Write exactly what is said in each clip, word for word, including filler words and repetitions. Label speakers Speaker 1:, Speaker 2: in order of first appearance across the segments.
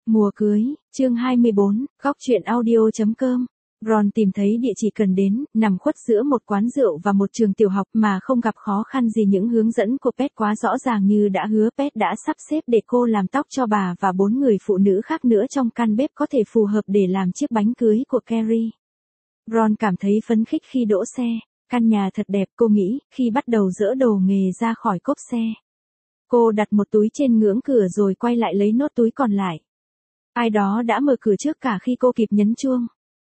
Speaker 1: Mùa cưới, chương hai mươi bốn, góc truyện audio.com. Ron tìm thấy địa chỉ cần đến, nằm khuất giữa một quán rượu và một trường tiểu học mà không gặp khó khăn gì. Những hướng dẫn của Pet quá rõ ràng như đã hứa. Pet đã sắp xếp để cô làm tóc cho bà và bốn người phụ nữ khác nữa trong căn bếp có thể phù hợp để làm chiếc bánh cưới của Carrie. Ron cảm thấy phấn khích khi đỗ xe. Căn nhà thật đẹp, cô nghĩ, khi bắt đầu dỡ đồ nghề ra khỏi cốp xe. Cô đặt một túi trên ngưỡng cửa rồi quay lại lấy nốt túi còn lại. Ai đó đã mở cửa trước cả khi cô kịp nhấn chuông.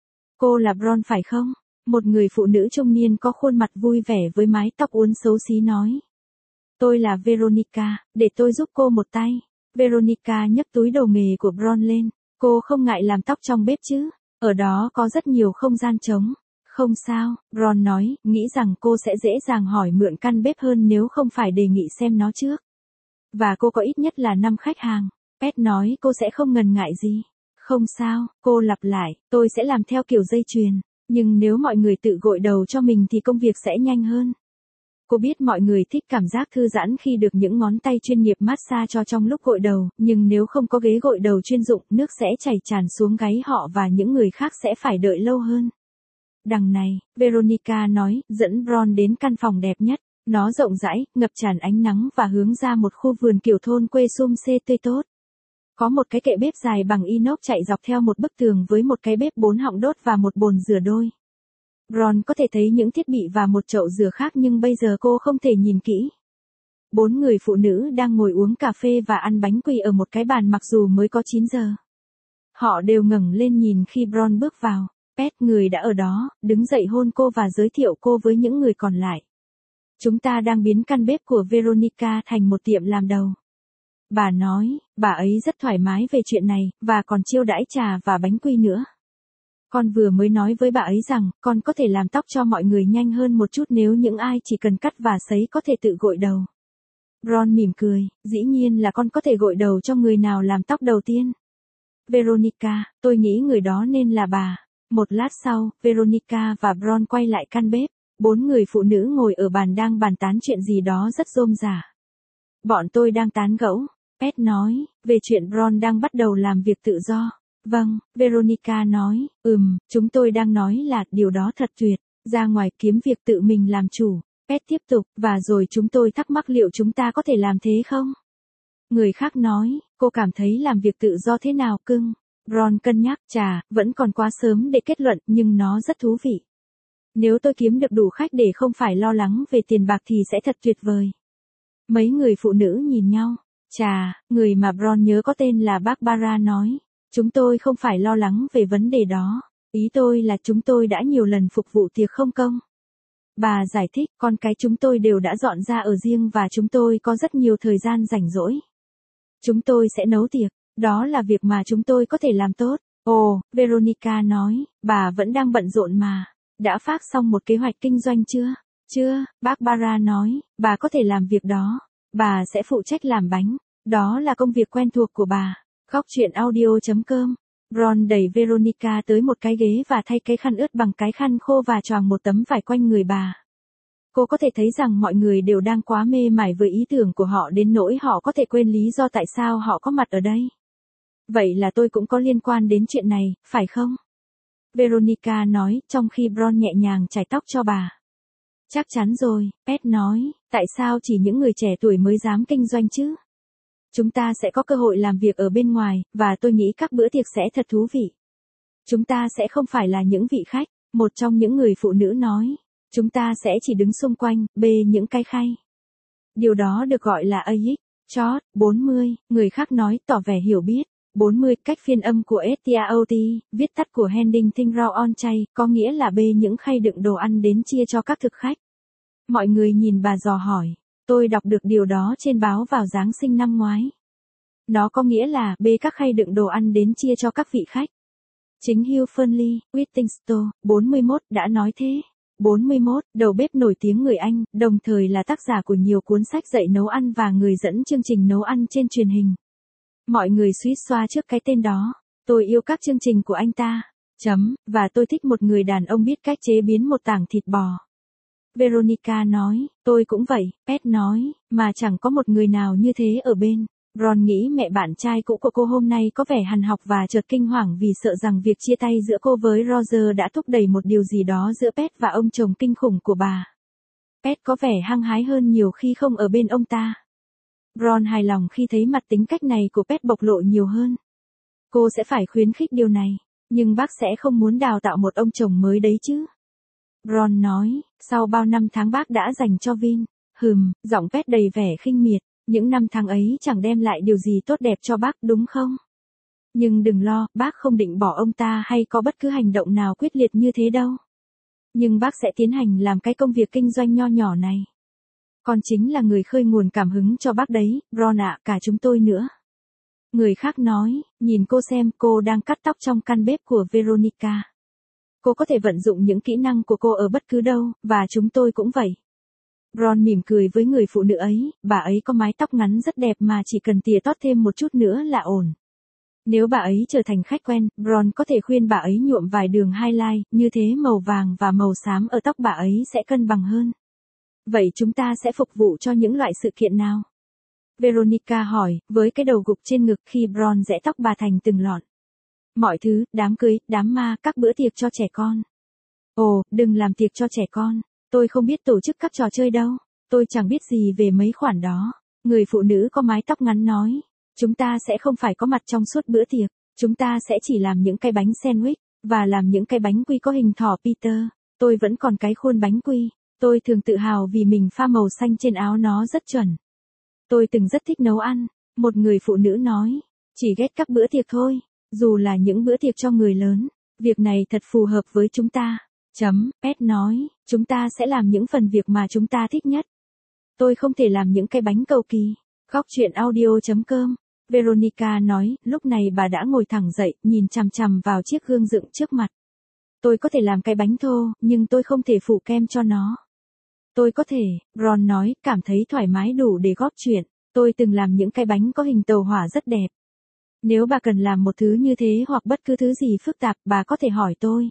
Speaker 1: Cô là Ron phải không? Một người phụ nữ trung niên có khuôn mặt vui vẻ với mái tóc uốn xấu xí nói. Tôi là Veronica, để tôi giúp cô một tay. Veronica nhấc túi đồ nghề của Ron lên. Cô không ngại làm tóc trong bếp chứ? Ở đó có rất nhiều không gian trống. Không sao, Ron nói, nghĩ rằng cô sẽ dễ dàng hỏi mượn căn bếp hơn nếu không phải đề nghị xem nó trước. Và cô có ít nhất là năm khách hàng. Pet nói cô sẽ không ngần ngại gì. Không sao, cô lặp lại, tôi sẽ làm theo kiểu dây chuyền. Nhưng nếu mọi người tự gội đầu cho mình thì công việc sẽ nhanh hơn. Cô biết mọi người thích cảm giác thư giãn khi được những ngón tay chuyên nghiệp massage cho trong lúc gội đầu, nhưng nếu không có ghế gội đầu chuyên dụng, nước sẽ chảy tràn xuống gáy họ và những người khác sẽ phải đợi lâu hơn. Đằng này, Veronica nói, dẫn Ron đến căn phòng đẹp nhất. Nó rộng rãi, ngập tràn ánh nắng và hướng ra một khu vườn kiểu thôn quê sum xê tươi tốt. Có một cái kệ bếp dài bằng inox chạy dọc theo một bức tường với một cái bếp bốn họng đốt và một bồn rửa đôi. Ron có thể thấy những thiết bị và một chậu rửa khác nhưng bây giờ cô không thể nhìn kỹ. Bốn người phụ nữ đang ngồi uống cà phê và ăn bánh quy ở một cái bàn mặc dù mới có chín giờ. Họ đều ngẩng lên nhìn khi Ron bước vào. Pet, người đã ở đó, đứng dậy hôn cô và giới thiệu cô với những người còn lại. Chúng ta đang biến căn bếp của Veronica thành một tiệm làm đầu. Bà nói, bà ấy rất thoải mái về chuyện này, và còn chiêu đãi trà và bánh quy nữa. Con vừa mới nói với bà ấy rằng, con có thể làm tóc cho mọi người nhanh hơn một chút nếu những ai chỉ cần cắt và sấy có thể tự gội đầu. Ron mỉm cười, dĩ nhiên là con có thể gội đầu cho người nào làm tóc đầu tiên. Veronica, tôi nghĩ người đó nên là bà. Một lát sau, Veronica và Ron quay lại căn bếp. Bốn người phụ nữ ngồi ở bàn đang bàn tán chuyện gì đó rất rôm rả. Bọn tôi đang tán gẫu. Pet nói, về chuyện Ron đang bắt đầu làm việc tự do. Vâng, Veronica nói, ừm, chúng tôi đang nói là điều đó thật tuyệt, ra ngoài kiếm việc tự mình làm chủ. Pet tiếp tục, và rồi chúng tôi thắc mắc liệu chúng ta có thể làm thế không? Người khác nói, cô cảm thấy làm việc tự do thế nào cưng? Ron cân nhắc, chà, vẫn còn quá sớm để kết luận, nhưng nó rất thú vị. Nếu tôi kiếm được đủ khách để không phải lo lắng về tiền bạc thì sẽ thật tuyệt vời. Mấy người phụ nữ nhìn nhau. Chà, người mà Ron nhớ có tên là Barbara nói. Chúng tôi không phải lo lắng về vấn đề đó. Ý tôi là chúng tôi đã nhiều lần phục vụ tiệc không công. Bà giải thích, con cái chúng tôi đều đã dọn ra ở riêng và chúng tôi có rất nhiều thời gian rảnh rỗi. Chúng tôi sẽ nấu tiệc. Đó là việc mà chúng tôi có thể làm tốt. Ồ, Veronica nói, bà vẫn đang bận rộn mà. Đã phát xong một kế hoạch kinh doanh chưa? Chưa, Barbara nói, bà có thể làm việc đó. Bà sẽ phụ trách làm bánh. Đó là công việc quen thuộc của bà. Góc truyện audio.com. Ron đẩy Veronica tới một cái ghế và thay cái khăn ướt bằng cái khăn khô và choàng một tấm vải quanh người bà. Cô có thể thấy rằng mọi người đều đang quá mê mải với ý tưởng của họ đến nỗi họ có thể quên lý do tại sao họ có mặt ở đây. Vậy là tôi cũng có liên quan đến chuyện này, phải không? Veronica nói, trong khi Ron nhẹ nhàng chải tóc cho bà. Chắc chắn rồi, Pet nói, tại sao chỉ những người trẻ tuổi mới dám kinh doanh chứ? Chúng ta sẽ có cơ hội làm việc ở bên ngoài, và tôi nghĩ các bữa tiệc sẽ thật thú vị. Chúng ta sẽ không phải là những vị khách, một trong những người phụ nữ nói. Chúng ta sẽ chỉ đứng xung quanh, bê những cái khay. Điều đó được gọi là a ích. Chót, bốn mươi, người khác nói, tỏ vẻ hiểu biết. bốn mươi, cách phiên âm của ét tê a o tê, viết tắt của Handing Things Round on Tray, có nghĩa là bê những khay đựng đồ ăn đến chia cho các thực khách. Mọi người nhìn bà dò hỏi. Tôi đọc được điều đó trên báo vào Giáng sinh năm ngoái. Nó có nghĩa là bê các khay đựng đồ ăn đến chia cho các vị khách. Chính Hugh Fernley, Whittingstall, bốn mươi mốt, đã nói thế. bốn mươi mốt, đầu bếp nổi tiếng người Anh, đồng thời là tác giả của nhiều cuốn sách dạy nấu ăn và người dẫn chương trình nấu ăn trên truyền hình. Mọi người suýt xoa trước cái tên đó. Tôi yêu các chương trình của anh ta. Chấm, và tôi thích một người đàn ông biết cách chế biến một tảng thịt bò. Veronica nói, tôi cũng vậy, Pet nói, mà chẳng có một người nào như thế ở bên. Ron nghĩ mẹ bạn trai cũ của cô hôm nay có vẻ hằn học và chợt kinh hoàng vì sợ rằng việc chia tay giữa cô với Roger đã thúc đẩy một điều gì đó giữa Pet và ông chồng kinh khủng của bà. Pet có vẻ hăng hái hơn nhiều khi không ở bên ông ta. Ron hài lòng khi thấy mặt tính cách này của Pet bộc lộ nhiều hơn. Cô sẽ phải khuyến khích điều này, nhưng bác sẽ không muốn đào tạo một ông chồng mới đấy chứ. Ron nói, sau bao năm tháng bác đã dành cho Vin. Hừm, giọng Pet đầy vẻ khinh miệt, những năm tháng ấy chẳng đem lại điều gì tốt đẹp cho bác đúng không? Nhưng đừng lo, bác không định bỏ ông ta hay có bất cứ hành động nào quyết liệt như thế đâu. Nhưng bác sẽ tiến hành làm cái công việc kinh doanh nho nhỏ này. Con chính là người khơi nguồn cảm hứng cho bác đấy, Ron ạ, cả chúng tôi nữa. Người khác nói, nhìn cô xem, cô đang cắt tóc trong căn bếp của Veronica. Cô có thể vận dụng những kỹ năng của cô ở bất cứ đâu, và chúng tôi cũng vậy. Ron mỉm cười với người phụ nữ ấy, bà ấy có mái tóc ngắn rất đẹp mà chỉ cần tỉa tót thêm một chút nữa là ổn. Nếu bà ấy trở thành khách quen, Ron có thể khuyên bà ấy nhuộm vài đường highlight, như thế màu vàng và màu xám ở tóc bà ấy sẽ cân bằng hơn. Vậy chúng ta sẽ phục vụ cho những loại sự kiện nào? Veronica hỏi, với cái đầu gục trên ngực khi Ron rẽ tóc bà thành từng lọn. Mọi thứ, đám cưới, đám ma, các bữa tiệc cho trẻ con. Ồ, đừng làm tiệc cho trẻ con. Tôi không biết tổ chức các trò chơi đâu. Tôi chẳng biết gì về mấy khoản đó. Người phụ nữ có mái tóc ngắn nói. Chúng ta sẽ không phải có mặt trong suốt bữa tiệc. Chúng ta sẽ chỉ làm những cái bánh sandwich, và làm những cái bánh quy có hình thỏ Peter. Tôi vẫn còn cái khuôn bánh quy. Tôi thường tự hào vì mình pha màu xanh trên áo nó rất chuẩn. Tôi từng rất thích nấu ăn. Một người phụ nữ nói. Chỉ ghét các bữa tiệc thôi. Dù là những bữa tiệc cho người lớn. Việc này thật phù hợp với chúng ta. Chấm, Pet nói, chúng ta sẽ làm những phần việc mà chúng ta thích nhất. Tôi không thể làm những cái bánh cầu kỳ. Góc chuyện audio.com. Veronica nói, lúc này bà đã ngồi thẳng dậy, nhìn chằm chằm vào chiếc gương dựng trước mặt. Tôi có thể làm cái bánh thô, nhưng tôi không thể phủ kem cho nó. Tôi có thể, Ron nói, cảm thấy thoải mái đủ để góp chuyện. Tôi từng làm những cái bánh có hình tàu hỏa rất đẹp. Nếu bà cần làm một thứ như thế hoặc bất cứ thứ gì phức tạp, bà có thể hỏi tôi.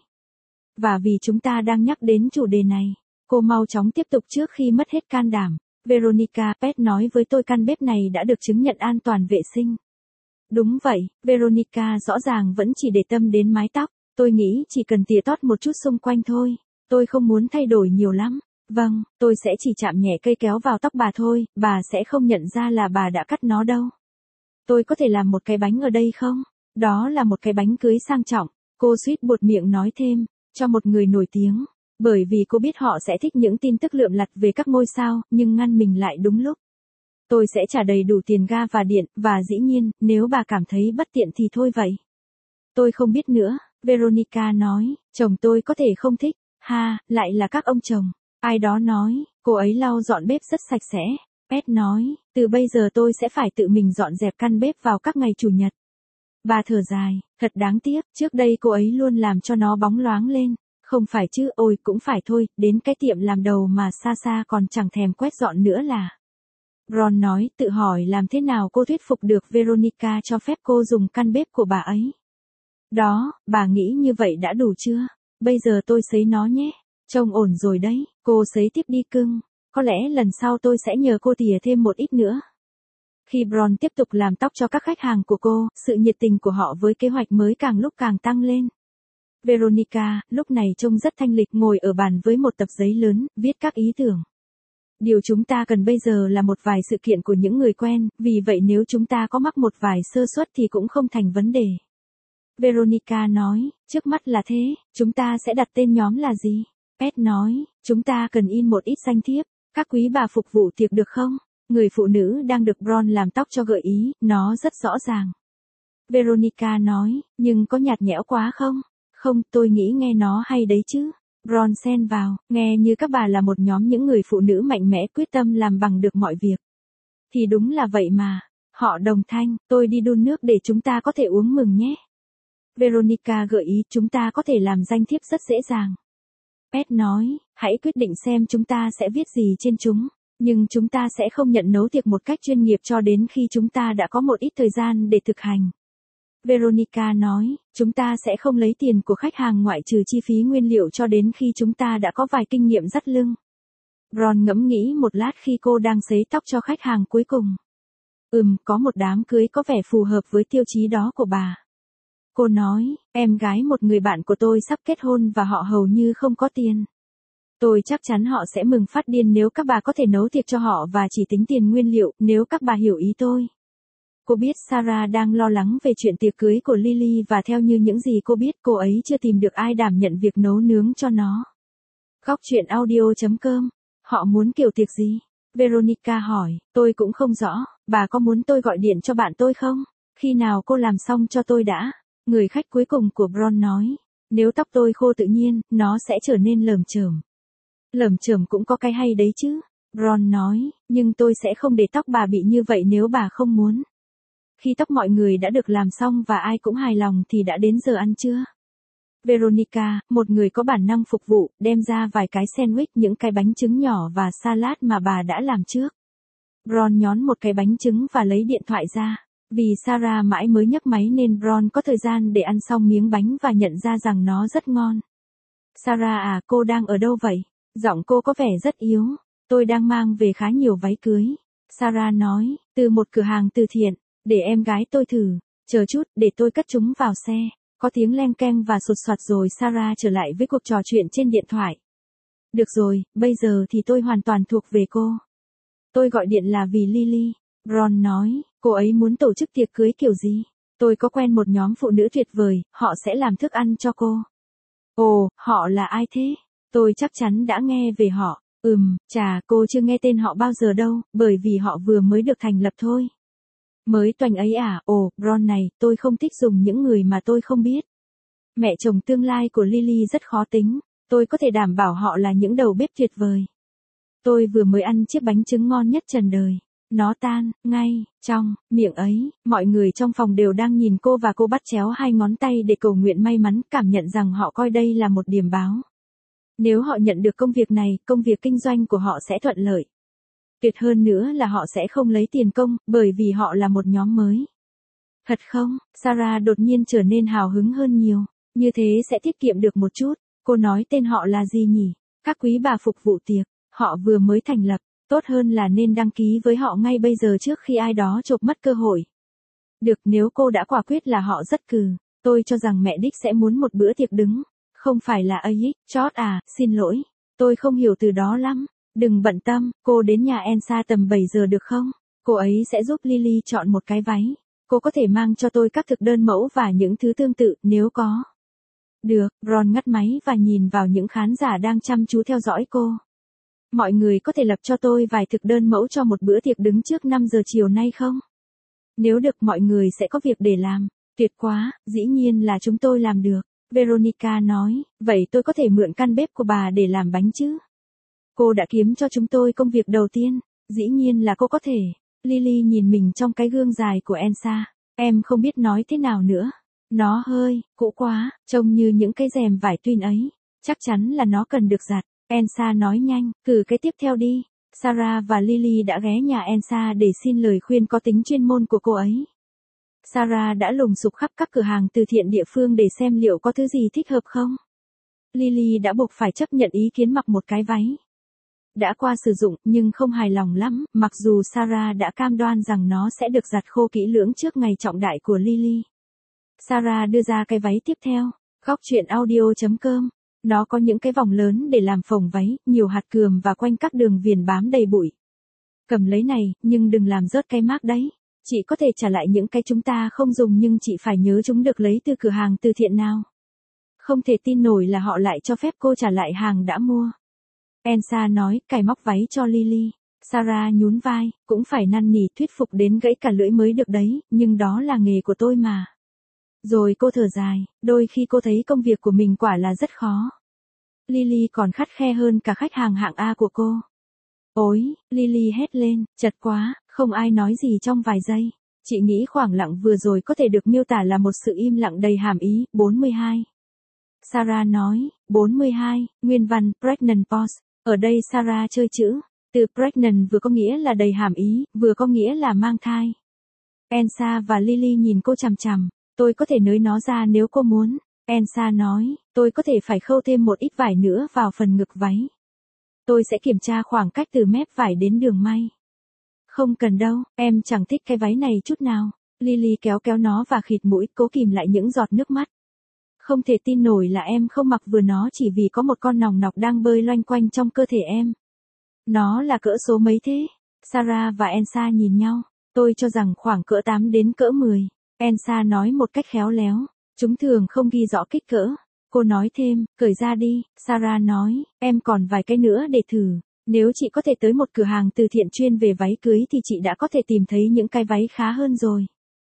Speaker 1: Và vì chúng ta đang nhắc đến chủ đề này, cô mau chóng tiếp tục trước khi mất hết can đảm. Veronica, Pet nói với tôi căn bếp này đã được chứng nhận an toàn vệ sinh. Đúng vậy, Veronica rõ ràng vẫn chỉ để tâm đến mái tóc. Tôi nghĩ chỉ cần tỉa tót một chút xung quanh thôi. Tôi không muốn thay đổi nhiều lắm. Vâng, tôi sẽ chỉ chạm nhẹ cây kéo vào tóc bà thôi, bà sẽ không nhận ra là bà đã cắt nó đâu. Tôi có thể làm một cái bánh ở đây không? Đó là một cái bánh cưới sang trọng. Cô suýt buột miệng nói thêm, cho một người nổi tiếng. Bởi vì cô biết họ sẽ thích những tin tức lượm lặt về các ngôi sao, nhưng ngăn mình lại đúng lúc. Tôi sẽ trả đầy đủ tiền ga và điện, và dĩ nhiên, nếu bà cảm thấy bất tiện thì thôi vậy. Tôi không biết nữa, Veronica nói, chồng tôi có thể không thích, ha, lại là các ông chồng. Ai đó nói, cô ấy lau dọn bếp rất sạch sẽ. Pet nói, từ bây giờ tôi sẽ phải tự mình dọn dẹp căn bếp vào các ngày chủ nhật. Bà thở dài, thật đáng tiếc, trước đây cô ấy luôn làm cho nó bóng loáng lên. Không phải chứ, ôi cũng phải thôi, đến cái tiệm làm đầu mà xa xa còn chẳng thèm quét dọn nữa là. Ron nói, tự hỏi làm thế nào cô thuyết phục được Veronica cho phép cô dùng căn bếp của bà ấy. Đó, bà nghĩ như vậy đã đủ chưa? Bây giờ tôi sấy nó nhé. Trông ổn rồi đấy, cô sấy tiếp đi cưng. Có lẽ lần sau tôi sẽ nhờ cô tỉa thêm một ít nữa. Khi Ron tiếp tục làm tóc cho các khách hàng của cô, sự nhiệt tình của họ với kế hoạch mới càng lúc càng tăng lên. Veronica, lúc này trông rất thanh lịch ngồi ở bàn với một tập giấy lớn, viết các ý tưởng. Điều chúng ta cần bây giờ là một vài sự kiện của những người quen, vì vậy nếu chúng ta có mắc một vài sơ suất thì cũng không thành vấn đề. Veronica nói, trước mắt là thế, chúng ta sẽ đặt tên nhóm là gì? Pet nói, chúng ta cần in một ít danh thiếp, các quý bà phục vụ tiệc được không? Người phụ nữ đang được Ron làm tóc cho gợi ý, nó rất rõ ràng. Veronica nói, nhưng có nhạt nhẽo quá không? Không, tôi nghĩ nghe nó hay đấy chứ. Ron xen vào, nghe như các bà là một nhóm những người phụ nữ mạnh mẽ quyết tâm làm bằng được mọi việc. Thì đúng là vậy mà. Họ đồng thanh, tôi đi đun nước để chúng ta có thể uống mừng nhé. Veronica gợi ý chúng ta có thể làm danh thiếp rất dễ dàng. Pet nói, hãy quyết định xem chúng ta sẽ viết gì trên chúng. Nhưng chúng ta sẽ không nhận nấu tiệc một cách chuyên nghiệp cho đến khi chúng ta đã có một ít thời gian để thực hành. Veronica nói, chúng ta sẽ không lấy tiền của khách hàng ngoại trừ chi phí nguyên liệu cho đến khi chúng ta đã có vài kinh nghiệm dắt lưng. Ron ngẫm nghĩ một lát khi cô đang sấy tóc cho khách hàng cuối cùng. Ừm, có một đám cưới có vẻ phù hợp với tiêu chí đó của bà. Cô nói, em gái một người bạn của tôi sắp kết hôn và họ hầu như không có tiền. Tôi chắc chắn họ sẽ mừng phát điên nếu các bà có thể nấu tiệc cho họ và chỉ tính tiền nguyên liệu, nếu các bà hiểu ý tôi. Cô biết Sarah đang lo lắng về chuyện tiệc cưới của Lily và theo như những gì cô biết cô ấy chưa tìm được ai đảm nhận việc nấu nướng cho nó. Góc chuyện audio chấm com. Họ muốn kiểu tiệc gì? Veronica hỏi, tôi cũng không rõ, bà có muốn tôi gọi điện cho bạn tôi không? Khi nào cô làm xong cho tôi đã? Người khách cuối cùng của Bron nói, nếu tóc tôi khô tự nhiên, nó sẽ trở nên lởm chởm. Lởm chởm cũng có cái hay đấy chứ. Bron nói, nhưng tôi sẽ không để tóc bà bị như vậy nếu bà không muốn. Khi tóc mọi người đã được làm xong và ai cũng hài lòng thì đã đến giờ ăn trưa. Veronica, một người có bản năng phục vụ, đem ra vài cái sandwich, những cái bánh trứng nhỏ và salad mà bà đã làm trước. Bron nhón một cái bánh trứng và lấy điện thoại ra. Vì Sarah mãi mới nhấc máy nên Bron có thời gian để ăn xong miếng bánh và nhận ra rằng nó rất ngon. Sarah à, cô đang ở đâu vậy? Giọng cô có vẻ rất yếu. Tôi đang mang về khá nhiều váy cưới. Sarah nói, từ một cửa hàng từ thiện, để em gái tôi thử. Chờ chút, để tôi cất chúng vào xe. Có tiếng leng keng và sột soạt rồi Sarah trở lại với cuộc trò chuyện trên điện thoại. Được rồi, bây giờ thì tôi hoàn toàn thuộc về cô. Tôi gọi điện là vì Lily. Bron nói, cô ấy muốn tổ chức tiệc cưới kiểu gì? Tôi có quen một nhóm phụ nữ tuyệt vời, họ sẽ làm thức ăn cho cô. Ồ, họ là ai thế? Tôi chắc chắn đã nghe về họ. Ừm, chà, cô chưa nghe tên họ bao giờ đâu, bởi vì họ vừa mới được thành lập thôi. Mới toanh ấy à? Ồ, Bron này, tôi không thích dùng những người mà tôi không biết. Mẹ chồng tương lai của Lily rất khó tính, tôi có thể đảm bảo họ là những đầu bếp tuyệt vời. Tôi vừa mới ăn chiếc bánh trứng ngon nhất trần đời. Nó tan, ngay, trong, miệng ấy, mọi người trong phòng đều đang nhìn cô và cô bắt chéo hai ngón tay để cầu nguyện may mắn, cảm nhận rằng họ coi đây là một điểm báo. Nếu họ nhận được công việc này, công việc kinh doanh của họ sẽ thuận lợi. Tuyệt hơn nữa là họ sẽ không lấy tiền công, bởi vì họ là một nhóm mới. Thật không? Sarah đột nhiên trở nên hào hứng hơn nhiều. Như thế sẽ tiết kiệm được một chút. Cô nói tên họ là gì nhỉ? Các quý bà phục vụ tiệc. Họ vừa mới thành lập. Tốt hơn là nên đăng ký với họ ngay bây giờ trước khi ai đó chộp mất cơ hội. Được, nếu cô đã quả quyết là họ rất cừ. Tôi cho rằng mẹ đích sẽ muốn một bữa tiệc đứng. Không phải là a ích, chót à, xin lỗi. Tôi không hiểu từ đó lắm. Đừng bận tâm, cô đến nhà Elsa tầm bảy giờ được không? Cô ấy sẽ giúp Lily chọn một cái váy. Cô có thể mang cho tôi các thực đơn mẫu và những thứ tương tự nếu có. Được, Ron ngắt máy và nhìn vào những khán giả đang chăm chú theo dõi cô. Mọi người có thể lập cho tôi vài thực đơn mẫu cho một bữa tiệc đứng trước năm giờ chiều nay không? Nếu được mọi người sẽ có việc để làm. Tuyệt quá, dĩ nhiên là chúng tôi làm được. Veronica nói, vậy tôi có thể mượn căn bếp của bà để làm bánh chứ? Cô đã kiếm cho chúng tôi công việc đầu tiên. Dĩ nhiên là cô có thể. Lily nhìn mình trong cái gương dài của Elsa. Em không biết nói thế nào nữa. Nó hơi, cũ quá, trông như những cái rèm vải tuyên ấy. Chắc chắn là nó cần được giặt. Elsa nói nhanh, cử cái tiếp theo đi. Sarah và Lily đã ghé nhà Elsa để xin lời khuyên có tính chuyên môn của cô ấy. Sarah đã lùng sục khắp các cửa hàng từ thiện địa phương để xem liệu có thứ gì thích hợp không. Lily đã buộc phải chấp nhận ý kiến mặc một cái váy. Đã qua sử dụng nhưng không hài lòng lắm, mặc dù Sarah đã cam đoan rằng nó sẽ được giặt khô kỹ lưỡng trước ngày trọng đại của Lily. Sarah đưa ra cái váy tiếp theo. Góc chuyện audio chấm com. Nó có những cái vòng lớn để làm phồng váy, nhiều hạt cườm và quanh các đường viền bám đầy bụi. Cầm lấy này, nhưng đừng làm rớt cái mác đấy. Chị có thể trả lại những cái chúng ta không dùng nhưng chị phải nhớ chúng được lấy từ cửa hàng từ thiện nào. Không thể tin nổi là họ lại cho phép cô trả lại hàng đã mua. Elsa nói, cài móc váy cho Lily. Sarah nhún vai, cũng phải năn nỉ thuyết phục đến gãy cả lưỡi mới được đấy, nhưng đó là nghề của tôi mà. Rồi cô thở dài, đôi khi cô thấy công việc của mình quả là rất khó. Lily còn khắt khe hơn cả khách hàng hạng A của cô. Ôi, Lily hét lên, chật quá, không ai nói gì trong vài giây. Chị nghĩ khoảng lặng vừa rồi có thể được miêu tả là một sự im lặng đầy hàm ý. bốn mươi hai. Sarah nói, bốn mươi hai, nguyên văn, pregnant pause. Ở đây Sarah chơi chữ. Từ pregnant vừa có nghĩa là đầy hàm ý, vừa có nghĩa là mang thai. Elsa và Lily nhìn cô chằm chằm. Tôi có thể nới nó ra nếu cô muốn. Elsa nói, tôi có thể phải khâu thêm một ít vải nữa vào phần ngực váy. Tôi sẽ kiểm tra khoảng cách từ mép vải đến đường may. Không cần đâu, em chẳng thích cái váy này chút nào. Lily kéo kéo nó và khịt mũi, cố kìm lại những giọt nước mắt. Không thể tin nổi là em không mặc vừa nó chỉ vì có một con nòng nọc đang bơi loanh quanh trong cơ thể em. Nó là cỡ số mấy thế? Sarah và Elsa nhìn nhau. Tôi cho rằng khoảng cỡ tám đến cỡ mười. Elsa nói một cách khéo léo. Chúng thường không ghi rõ kích cỡ. Cô nói thêm, cởi ra đi. Sarah nói, em còn vài cái nữa để thử. Nếu chị có thể tới một cửa hàng từ thiện chuyên về váy cưới thì chị đã có thể tìm thấy những cái váy khá hơn rồi.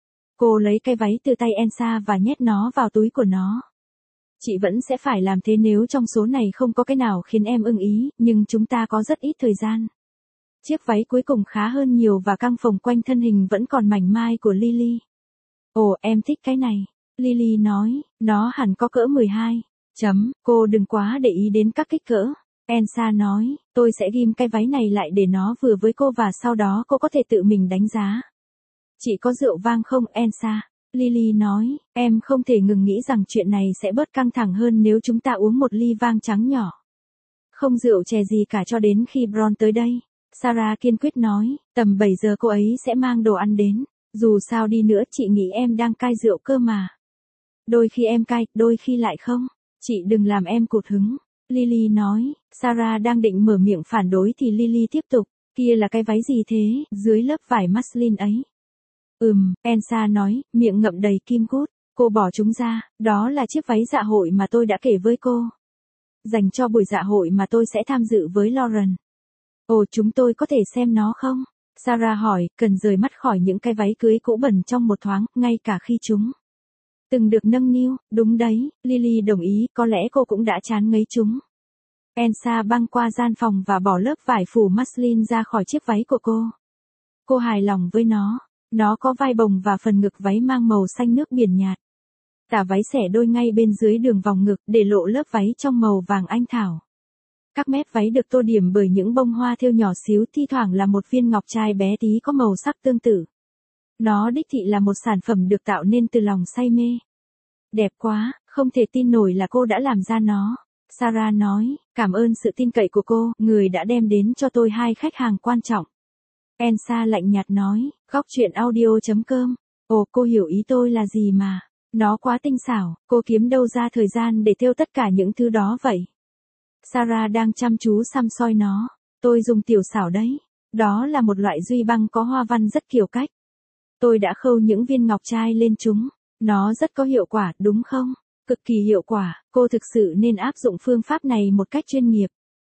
Speaker 1: Cô lấy cái váy từ tay Elsa và nhét nó vào túi của nó. Chị vẫn sẽ phải làm thế nếu trong số này không có cái nào khiến em ưng ý, nhưng chúng ta có rất ít thời gian. Chiếc váy cuối cùng khá hơn nhiều và căng phồng quanh thân hình vẫn còn mảnh mai của Lily. Ồ, em thích cái này. Lily nói, nó hẳn có cỡ mười hai. Chấm, cô đừng quá để ý đến các kích cỡ. Elsa nói, tôi sẽ ghim cái váy này lại để nó vừa với cô và sau đó cô có thể tự mình đánh giá. Chị có rượu vang không, Elsa? Lily nói, em không thể ngừng nghĩ rằng chuyện này sẽ bớt căng thẳng hơn nếu chúng ta uống một ly vang trắng nhỏ. Không rượu chè gì cả cho đến khi Bron tới đây. Sarah kiên quyết nói, tầm bảy giờ cô ấy sẽ mang đồ ăn đến. Dù sao đi nữa chị nghĩ em đang cai rượu cơ mà. Đôi khi em cai, đôi khi lại không. Chị đừng làm em cụt hứng. Lily nói, Sarah đang định mở miệng phản đối thì Lily tiếp tục, kia là cái váy gì thế, dưới lớp vải muslin ấy. Ừm, Elsa nói, miệng ngậm đầy kim cút. Cô bỏ chúng ra, đó là chiếc váy dạ hội mà tôi đã kể với cô. Dành cho buổi dạ hội mà tôi sẽ tham dự với Lauren. Ồ, chúng tôi có thể xem nó không? Sarah hỏi, cần rời mắt khỏi những cái váy cưới cũ bẩn trong một thoáng, ngay cả khi chúng từng được nâng niu. Đúng đấy, Lily đồng ý, có lẽ cô cũng đã chán ngấy chúng. Elsa băng qua gian phòng và bỏ lớp vải phủ muslin ra khỏi chiếc váy của cô. Cô hài lòng với nó. Nó có vai bồng và phần ngực váy mang màu xanh nước biển nhạt. Tà váy xẻ đôi ngay bên dưới đường vòng ngực để lộ lớp váy trong màu vàng anh thảo. Các mép váy được tô điểm bởi những bông hoa thêu nhỏ xíu, thi thoảng là một viên ngọc trai bé tí có màu sắc tương tự. Nó đích thị là một sản phẩm được tạo nên từ lòng say mê. Đẹp quá, không thể tin nổi là cô đã làm ra nó. Sarah nói, cảm ơn sự tin cậy của cô, người đã đem đến cho tôi hai khách hàng quan trọng. Elsa lạnh nhạt nói, góc truyện audio chấm com. Ồ, cô hiểu ý tôi là gì mà. Nó quá tinh xảo, cô kiếm đâu ra thời gian để thêu tất cả những thứ đó vậy. Sarah đang chăm chú xăm soi nó. Tôi dùng tiểu xảo đấy. Đó là một loại duy băng có hoa văn rất kiểu cách. Tôi đã khâu những viên ngọc trai lên chúng. Nó rất có hiệu quả, đúng không? Cực kỳ hiệu quả, cô thực sự nên áp dụng phương pháp này một cách chuyên nghiệp.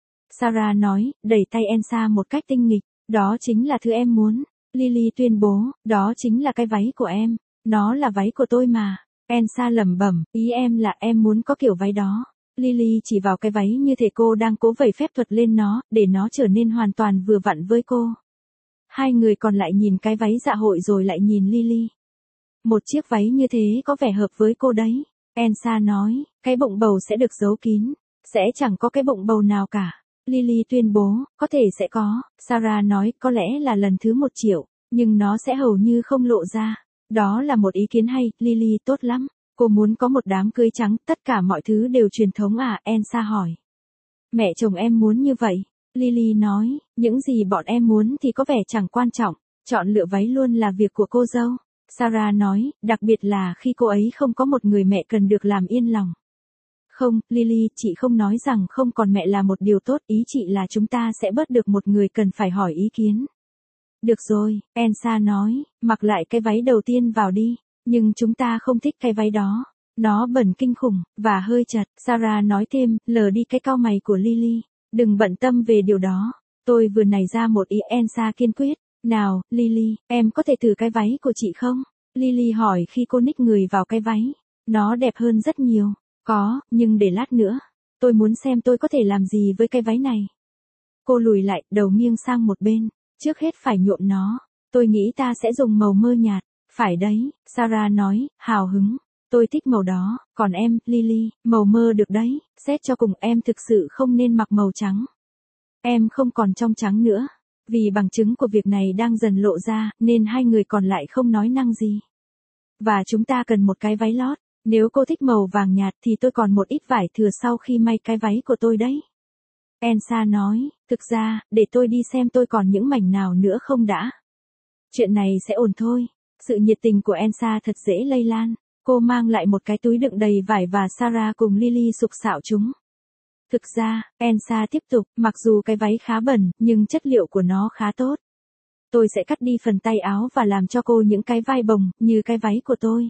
Speaker 1: Sarah nói, đẩy tay Elsa một cách tinh nghịch. Đó chính là thứ em muốn. Lily tuyên bố, đó chính là cái váy của em. Nó là váy của tôi mà. Elsa lẩm bẩm, ý em là em muốn có kiểu váy đó. Lily chỉ vào cái váy như thể cô đang cố vẩy phép thuật lên nó, để nó trở nên hoàn toàn vừa vặn với cô. Hai người còn lại nhìn cái váy dạ hội rồi lại nhìn Lily. Một chiếc váy như thế có vẻ hợp với cô đấy. Elsa nói, cái bụng bầu sẽ được giấu kín. Sẽ chẳng có cái bụng bầu nào cả. Lily tuyên bố, có thể sẽ có. Sarah nói, có lẽ là lần thứ một triệu, nhưng nó sẽ hầu như không lộ ra. Đó là một ý kiến hay, Lily tốt lắm. Cô muốn có một đám cưới trắng, tất cả mọi thứ đều truyền thống à, Elsa hỏi. Mẹ chồng em muốn như vậy. Lily nói, những gì bọn em muốn thì có vẻ chẳng quan trọng. Chọn lựa váy luôn là việc của cô dâu. Sarah nói, đặc biệt là khi cô ấy không có một người mẹ cần được làm yên lòng. Không, Lily, chị không nói rằng không còn mẹ là một điều tốt, ý chị là chúng ta sẽ bớt được một người cần phải hỏi ý kiến. Được rồi, Elsa nói, mặc lại cái váy đầu tiên vào đi, nhưng chúng ta không thích cái váy đó. Nó bẩn kinh khủng, và hơi chật. Sarah nói thêm, lờ đi cái cau mày của Lily. Đừng bận tâm về điều đó. Tôi vừa nảy ra một ý. Elsa kiên quyết. Nào, Lily, em có thể thử cái váy của chị không? Lily hỏi khi cô ních người vào cái váy. Nó đẹp hơn rất nhiều. Có, nhưng để lát nữa. Tôi muốn xem tôi có thể làm gì với cái váy này. Cô lùi lại, đầu nghiêng sang một bên. Trước hết phải nhuộm nó. Tôi nghĩ ta sẽ dùng màu mơ nhạt. Phải đấy, Sarah nói, hào hứng. Tôi thích màu đó, còn em, Lily, màu mơ được đấy. Xét cho cùng em thực sự không nên mặc màu trắng. Em không còn trong trắng nữa. Vì bằng chứng của việc này đang dần lộ ra, nên hai người còn lại không nói năng gì. Và chúng ta cần một cái váy lót. Nếu cô thích màu vàng nhạt thì tôi còn một ít vải thừa sau khi may cái váy của tôi đấy. Elsa nói, thực ra, để tôi đi xem tôi còn những mảnh nào nữa không đã. Chuyện này sẽ ổn thôi. Sự nhiệt tình của Elsa thật dễ lây lan. Cô mang lại một cái túi đựng đầy vải và Sarah cùng Lily sục sạo chúng. Thực ra, Elsa tiếp tục, mặc dù cái váy khá bẩn, nhưng chất liệu của nó khá tốt. Tôi sẽ cắt đi phần tay áo và làm cho cô những cái vai bồng, như cái váy của tôi.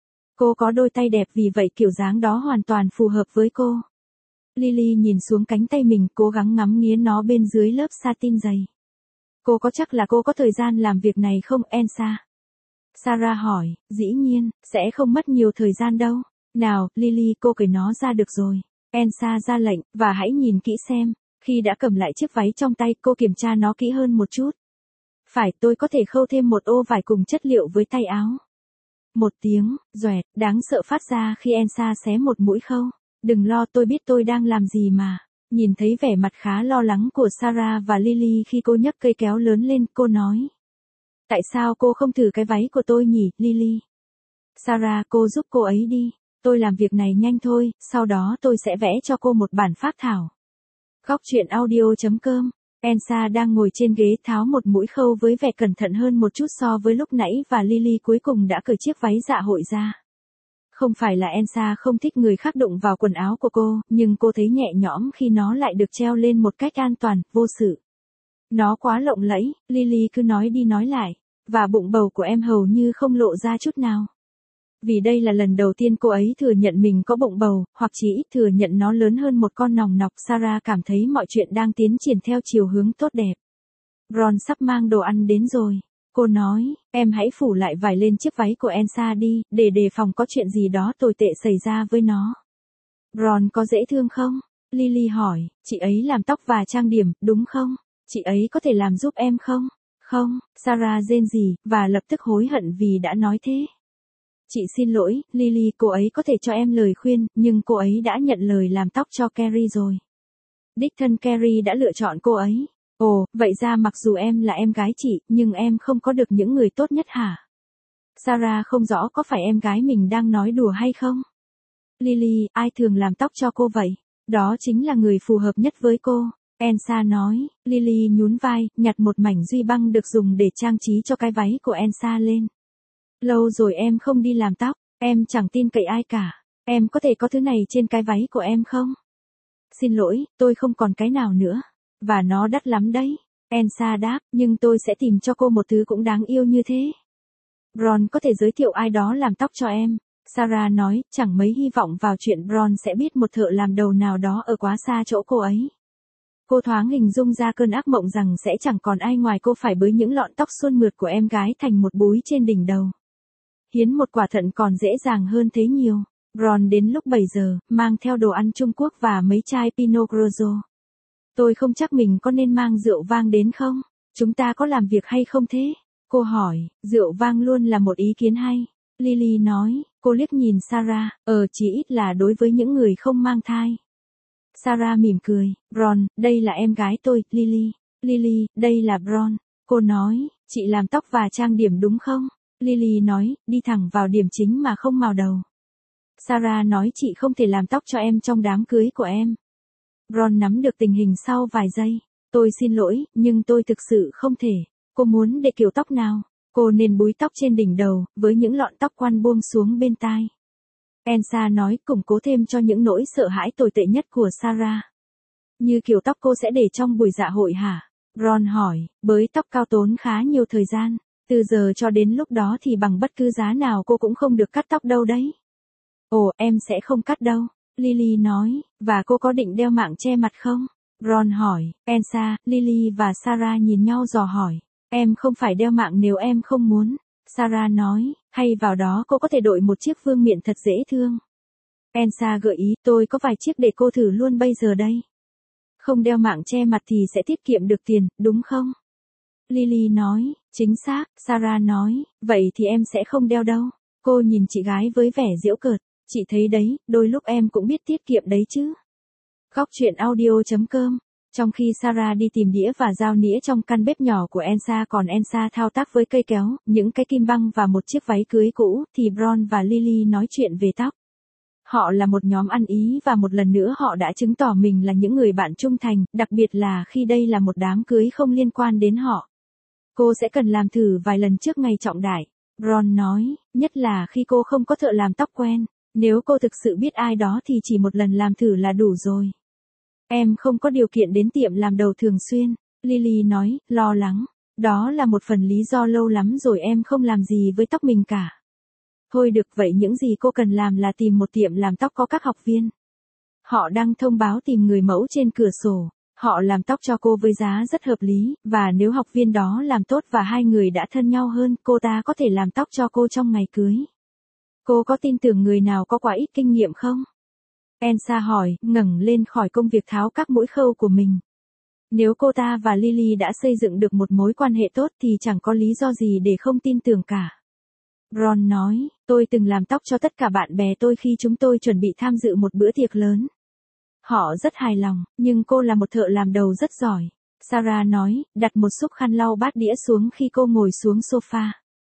Speaker 1: Cô có đôi tay đẹp vì vậy kiểu dáng đó hoàn toàn phù hợp với cô. Lily nhìn xuống cánh tay mình, cố gắng ngắm nghía nó bên dưới lớp satin dày. Cô có chắc là cô có thời gian làm việc này không, Elsa? Sarah hỏi, dĩ nhiên, sẽ không mất nhiều thời gian đâu. Nào, Lily, cô cởi nó ra được rồi. Elsa ra lệnh, và hãy nhìn kỹ xem. Khi đã cầm lại chiếc váy trong tay, cô kiểm tra nó kỹ hơn một chút. Phải, tôi có thể khâu thêm một ô vải cùng chất liệu với tay áo. Một tiếng, doẹt, đáng sợ phát ra khi Elsa xé một mũi khâu. Đừng lo, tôi biết tôi đang làm gì mà. Nhìn thấy vẻ mặt khá lo lắng của Sarah và Lily khi cô nhấc cây kéo lớn lên, cô nói. Tại sao cô không thử cái váy của tôi nhỉ, Lily? Sarah, cô giúp cô ấy đi. Tôi làm việc này nhanh thôi, sau đó tôi sẽ vẽ cho cô một bản phác thảo. Góc truyện audio chấm com. Elsa đang ngồi trên ghế tháo một mũi khâu với vẻ cẩn thận hơn một chút so với lúc nãy và Lily cuối cùng đã cởi chiếc váy dạ hội ra. Không phải là Elsa không thích người khác đụng vào quần áo của cô, nhưng cô thấy nhẹ nhõm khi nó lại được treo lên một cách an toàn, vô sự. Nó quá lộng lẫy, Lily cứ nói đi nói lại, và bụng bầu của em hầu như không lộ ra chút nào. Vì đây là lần đầu tiên cô ấy thừa nhận mình có bụng bầu, hoặc chỉ ít thừa nhận nó lớn hơn một con nòng nọc. Sarah cảm thấy mọi chuyện đang tiến triển theo chiều hướng tốt đẹp. Ron sắp mang đồ ăn đến rồi. Cô nói, em hãy phủ lại vải lên chiếc váy của Elsa đi, để đề phòng có chuyện gì đó tồi tệ xảy ra với nó. Ron có dễ thương không? Lily hỏi, chị ấy làm tóc và trang điểm, đúng không? Chị ấy có thể làm giúp em không? Không, Sarah rên rỉ, và lập tức hối hận vì đã nói thế. Chị xin lỗi, Lily, cô ấy có thể cho em lời khuyên, nhưng cô ấy đã nhận lời làm tóc cho Carrie rồi. Đích thân Carrie đã lựa chọn cô ấy. Ồ, vậy ra mặc dù em là em gái chị, nhưng em không có được những người tốt nhất hả? Sarah không rõ có phải em gái mình đang nói đùa hay không? Lily, ai thường làm tóc cho cô vậy? Đó chính là người phù hợp nhất với cô. Elsa nói. Lily nhún vai, nhặt một mảnh duy băng được dùng để trang trí cho cái váy của Elsa lên. Lâu rồi em không đi làm tóc, em chẳng tin cậy ai cả. Em có thể có thứ này trên cái váy của em không? Xin lỗi, tôi không còn cái nào nữa. Và nó đắt lắm đấy. Elsa đáp, nhưng tôi sẽ tìm cho cô một thứ cũng đáng yêu như thế. Ron có thể giới thiệu ai đó làm tóc cho em. Sarah nói, chẳng mấy hy vọng vào chuyện Ron sẽ biết một thợ làm đầu nào đó ở quá xa chỗ cô ấy. Cô thoáng hình dung ra cơn ác mộng rằng sẽ chẳng còn ai ngoài cô phải bới những lọn tóc suôn mượt của em gái thành một búi trên đỉnh đầu. Hiến một quả thận còn dễ dàng hơn thế nhiều. Ron đến lúc bảy giờ, mang theo đồ ăn Trung Quốc và mấy chai Pinot Grigio. Tôi không chắc mình có nên mang rượu vang đến không? Chúng ta có làm việc hay không thế? Cô hỏi, rượu vang luôn là một ý kiến hay. Lily nói, cô liếc nhìn Sarah, ờ chỉ ít là đối với những người không mang thai. Sarah mỉm cười, Ron, đây là em gái tôi, Lily. Lily, đây là Ron. Cô nói, chị làm tóc và trang điểm đúng không? Lily nói, đi thẳng vào điểm chính mà không mào đầu. Sarah nói chị không thể làm tóc cho em trong đám cưới của em. Ron nắm được tình hình sau vài giây. Tôi xin lỗi, nhưng tôi thực sự không thể. Cô muốn để kiểu tóc nào? Cô nên búi tóc trên đỉnh đầu, với những lọn tóc quăn buông xuống bên tai. Elsa nói, củng cố thêm cho những nỗi sợ hãi tồi tệ nhất của Sarah. Như kiểu tóc cô sẽ để trong buổi dạ hội hả? Ron hỏi, bới tóc cao tốn khá nhiều thời gian. Từ giờ cho đến lúc đó thì bằng bất cứ giá nào cô cũng không được cắt tóc đâu đấy. Ồ, em sẽ không cắt đâu. Lily nói, và cô có định đeo mạng che mặt không? Ron hỏi, Elsa, Lily và Sarah nhìn nhau dò hỏi. Em không phải đeo mạng nếu em không muốn. Sarah nói, hay vào đó cô có thể đội một chiếc vương miện thật dễ thương. Elsa gợi ý, tôi có vài chiếc để cô thử luôn bây giờ đây. Không đeo mạng che mặt thì sẽ tiết kiệm được tiền, đúng không? Lily nói, chính xác. Sarah nói, vậy thì em sẽ không đeo đâu. Cô nhìn chị gái với vẻ giễu cợt. Chị thấy đấy, đôi lúc em cũng biết tiết kiệm đấy chứ. Góc truyện audio chấm com. Trong khi Sarah đi tìm đĩa và dao nĩa trong căn bếp nhỏ của Elsa, còn Elsa thao tác với cây kéo, những cái kim băng và một chiếc váy cưới cũ, thì Ron và Lily nói chuyện về tóc. Họ là một nhóm ăn ý và một lần nữa họ đã chứng tỏ mình là những người bạn trung thành, đặc biệt là khi đây là một đám cưới không liên quan đến họ. Cô sẽ cần làm thử vài lần trước ngày trọng đại. Ron nói, nhất là khi cô không có thợ làm tóc quen. Nếu cô thực sự biết ai đó thì chỉ một lần làm thử là đủ rồi. Em không có điều kiện đến tiệm làm đầu thường xuyên. Lily nói, lo lắng. Đó là một phần lý do lâu lắm rồi em không làm gì với tóc mình cả. Thôi được, vậy những gì cô cần làm là tìm một tiệm làm tóc có các học viên. Họ đăng thông báo tìm người mẫu trên cửa sổ. Họ làm tóc cho cô với giá rất hợp lý, và nếu học viên đó làm tốt và hai người đã thân nhau hơn, cô ta có thể làm tóc cho cô trong ngày cưới. Cô có tin tưởng người nào có quá ít kinh nghiệm không? Elsa hỏi, ngẩng lên khỏi công việc tháo các mũi khâu của mình. Nếu cô ta và Lily đã xây dựng được một mối quan hệ tốt thì chẳng có lý do gì để không tin tưởng cả. Ron nói, tôi từng làm tóc cho tất cả bạn bè tôi khi chúng tôi chuẩn bị tham dự một bữa tiệc lớn. Họ rất hài lòng, nhưng cô là một thợ làm đầu rất giỏi. Sarah nói, đặt một xúc khăn lau bát đĩa xuống khi cô ngồi xuống sofa.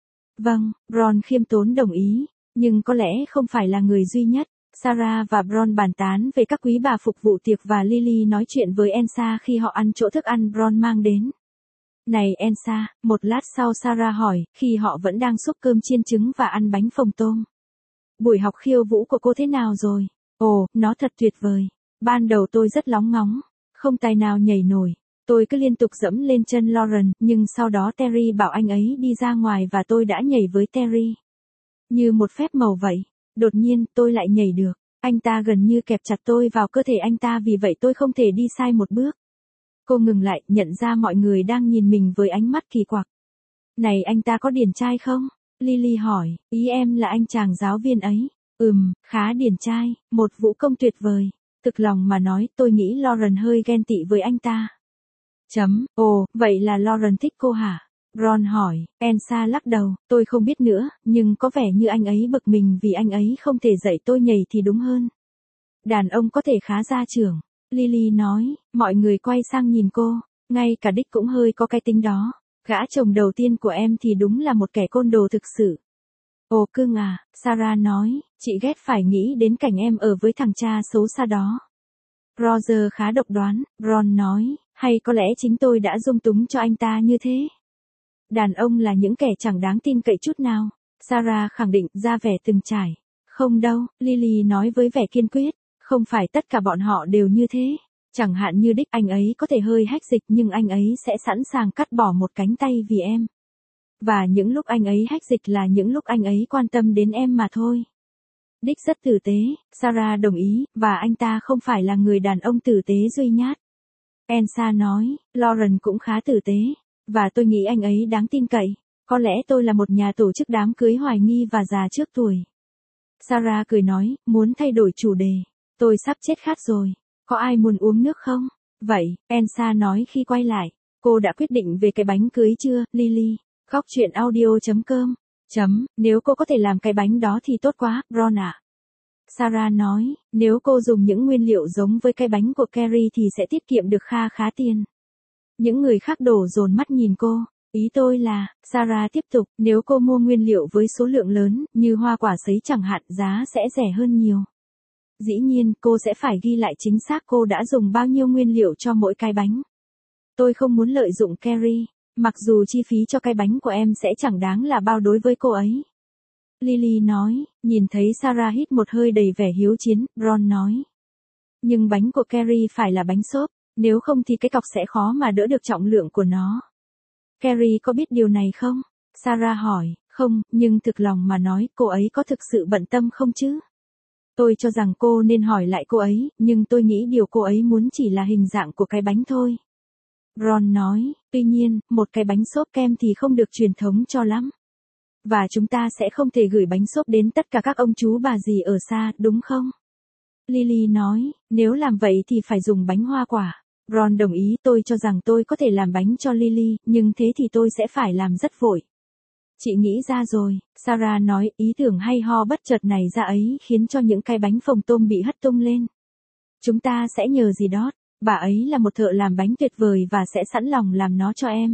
Speaker 1: Vâng, Ron khiêm tốn đồng ý, nhưng có lẽ không phải là người duy nhất. Sarah và Ron bàn tán về các quý bà phục vụ tiệc và Lily nói chuyện với Elsa khi họ ăn chỗ thức ăn Ron mang đến. Này Elsa, một lát sau Sarah hỏi, khi họ vẫn đang xúc cơm chiên trứng và ăn bánh phồng tôm. Buổi học khiêu vũ của cô thế nào rồi? Ồ, nó thật tuyệt vời. Ban đầu tôi rất lóng ngóng, không tài nào nhảy nổi. Tôi cứ liên tục dẫm lên chân Lauren, nhưng sau đó Terry bảo anh ấy đi ra ngoài và tôi đã nhảy với Terry. Như một phép màu vậy. Đột nhiên, tôi lại nhảy được. Anh ta gần như kẹp chặt tôi vào cơ thể anh ta, vì vậy tôi không thể đi sai một bước. Cô ngừng lại, nhận ra mọi người đang nhìn mình với ánh mắt kỳ quặc. Này, anh ta có điển trai không? Lily hỏi, ý em là anh chàng giáo viên ấy. Ừm, khá điển trai, một vũ công tuyệt vời. Thực lòng mà nói, tôi nghĩ Lauren hơi ghen tị với anh ta. Chấm, ồ, vậy là Lauren thích cô hả? Ron hỏi, Elsa lắc đầu, tôi không biết nữa, nhưng có vẻ như anh ấy bực mình vì anh ấy không thể dạy tôi nhảy thì đúng hơn. Đàn ông có thể khá gia trưởng. Lily nói, mọi người quay sang nhìn cô, ngay cả Dick cũng hơi có cái tính đó. Gã chồng đầu tiên của em thì đúng là một kẻ côn đồ thực sự. Ồ cưng à, Sarah nói, chị ghét phải nghĩ đến cảnh em ở với thằng cha xấu xa đó. Roger khá độc đoán, Ron nói, hay có lẽ chính tôi đã dung túng cho anh ta như thế. Đàn ông là những kẻ chẳng đáng tin cậy chút nào. Sarah khẳng định, ra vẻ từng trải. Không đâu, Lily nói với vẻ kiên quyết, không phải tất cả bọn họ đều như thế. Chẳng hạn như Dick, anh ấy có thể hơi hách dịch nhưng anh ấy sẽ sẵn sàng cắt bỏ một cánh tay vì em. Và những lúc anh ấy hách dịch là những lúc anh ấy quan tâm đến em mà thôi. Dick rất tử tế, Sarah đồng ý, và anh ta không phải là người đàn ông tử tế duy nhát. Elsa nói, Lauren cũng khá tử tế, và tôi nghĩ anh ấy đáng tin cậy. Có lẽ tôi là một nhà tổ chức đám cưới hoài nghi và già trước tuổi. Sarah cười nói, muốn thay đổi chủ đề. Tôi sắp chết khát rồi. Có ai muốn uống nước không? Vậy, Elsa nói khi quay lại. Cô đã quyết định về cái bánh cưới chưa, Lily? Góc chuyện audio chấm com. Chấm, nếu cô có thể làm cái bánh đó thì tốt quá, Ron ạ. Sarah nói, nếu cô dùng những nguyên liệu giống với cái bánh của Carrie thì sẽ tiết kiệm được kha khá tiền. Những người khác đổ dồn mắt nhìn cô. Ý tôi là, Sarah tiếp tục, nếu cô mua nguyên liệu với số lượng lớn, như hoa quả sấy chẳng hạn, giá sẽ rẻ hơn nhiều. Dĩ nhiên, cô sẽ phải ghi lại chính xác cô đã dùng bao nhiêu nguyên liệu cho mỗi cái bánh. Tôi không muốn lợi dụng Carrie, mặc dù chi phí cho cái bánh của em sẽ chẳng đáng là bao đối với cô ấy. Lily nói, nhìn thấy Sarah hít một hơi đầy vẻ hiếu chiến, Ron nói. Nhưng bánh của Carrie phải là bánh xốp, nếu không thì cái cọc sẽ khó mà đỡ được trọng lượng của nó. Carrie có biết điều này không? Sarah hỏi, không, nhưng thực lòng mà nói, cô ấy có thực sự bận tâm không chứ? Tôi cho rằng cô nên hỏi lại cô ấy, nhưng tôi nghĩ điều cô ấy muốn chỉ là hình dạng của cái bánh thôi. Ron nói, tuy nhiên, một cái bánh xốp kem thì không được truyền thống cho lắm. Và chúng ta sẽ không thể gửi bánh xốp đến tất cả các ông chú bà dì ở xa, đúng không? Lily nói, nếu làm vậy thì phải dùng bánh hoa quả. Ron đồng ý, tôi cho rằng tôi có thể làm bánh cho Lily, nhưng thế thì tôi sẽ phải làm rất vội. Chị nghĩ ra rồi, Sarah nói, ý tưởng hay ho bất chợt này ra ấy khiến cho những cái bánh phồng tôm bị hất tung lên. Chúng ta sẽ nhờ dì Dot, bà ấy là một thợ làm bánh tuyệt vời và sẽ sẵn lòng làm nó cho em.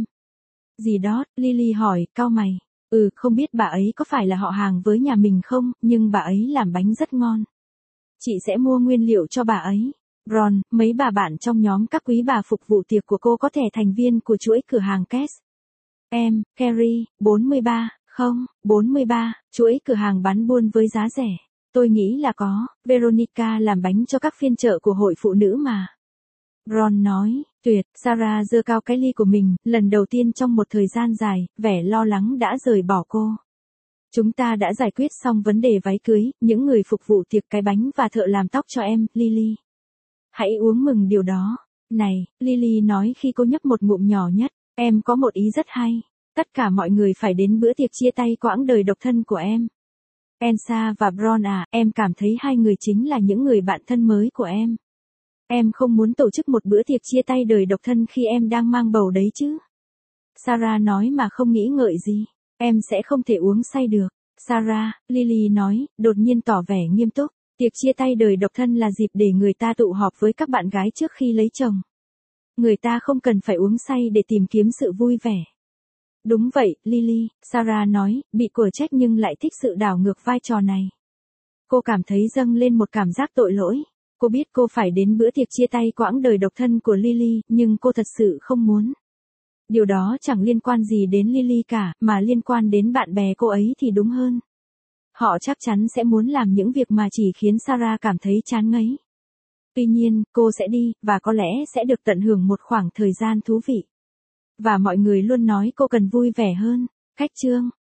Speaker 1: Dì Dot, Lily hỏi, cau mày. Ừ, không biết bà ấy có phải là họ hàng với nhà mình không, nhưng bà ấy làm bánh rất ngon. Chị sẽ mua nguyên liệu cho bà ấy. Ron, mấy bà bạn trong nhóm các quý bà phục vụ tiệc của cô có thể thành viên của chuỗi cửa hàng Kess. Em, Carrie, bốn mươi ba, không, bốn mươi ba, chuỗi cửa hàng bán buôn với giá rẻ. Tôi nghĩ là có, Veronica làm bánh cho các phiên chợ của hội phụ nữ mà. Ron nói, tuyệt, Sarah giơ cao cái ly của mình, lần đầu tiên trong một thời gian dài, vẻ lo lắng đã rời bỏ cô. Chúng ta đã giải quyết xong vấn đề váy cưới, những người phục vụ tiệc cái bánh và thợ làm tóc cho em, Lily. Hãy uống mừng điều đó. Này, Lily nói khi cô nhấp một ngụm nhỏ nhất, em có một ý rất hay. Tất cả mọi người phải đến bữa tiệc chia tay quãng đời độc thân của em. Elsa và Bron à, em cảm thấy hai người chính là những người bạn thân mới của em. Em không muốn tổ chức một bữa tiệc chia tay đời độc thân khi em đang mang bầu đấy chứ. Sarah nói mà không nghĩ ngợi gì. Em sẽ không thể uống say được. Sarah, Lily nói, đột nhiên tỏ vẻ nghiêm túc. Tiệc chia tay đời độc thân là dịp để người ta tụ họp với các bạn gái trước khi lấy chồng. Người ta không cần phải uống say để tìm kiếm sự vui vẻ. Đúng vậy, Lily, Sarah nói, bị của trách nhưng lại thích sự đảo ngược vai trò này. Cô cảm thấy dâng lên một cảm giác tội lỗi. Cô biết cô phải đến bữa tiệc chia tay quãng đời độc thân của Lily, nhưng cô thật sự không muốn. Điều đó chẳng liên quan gì đến Lily cả, mà liên quan đến bạn bè cô ấy thì đúng hơn. Họ chắc chắn sẽ muốn làm những việc mà chỉ khiến Sarah cảm thấy chán ngấy. Tuy nhiên, cô sẽ đi, và có lẽ sẽ được tận hưởng một khoảng thời gian thú vị. Và mọi người luôn nói cô cần vui vẻ hơn. Khách chương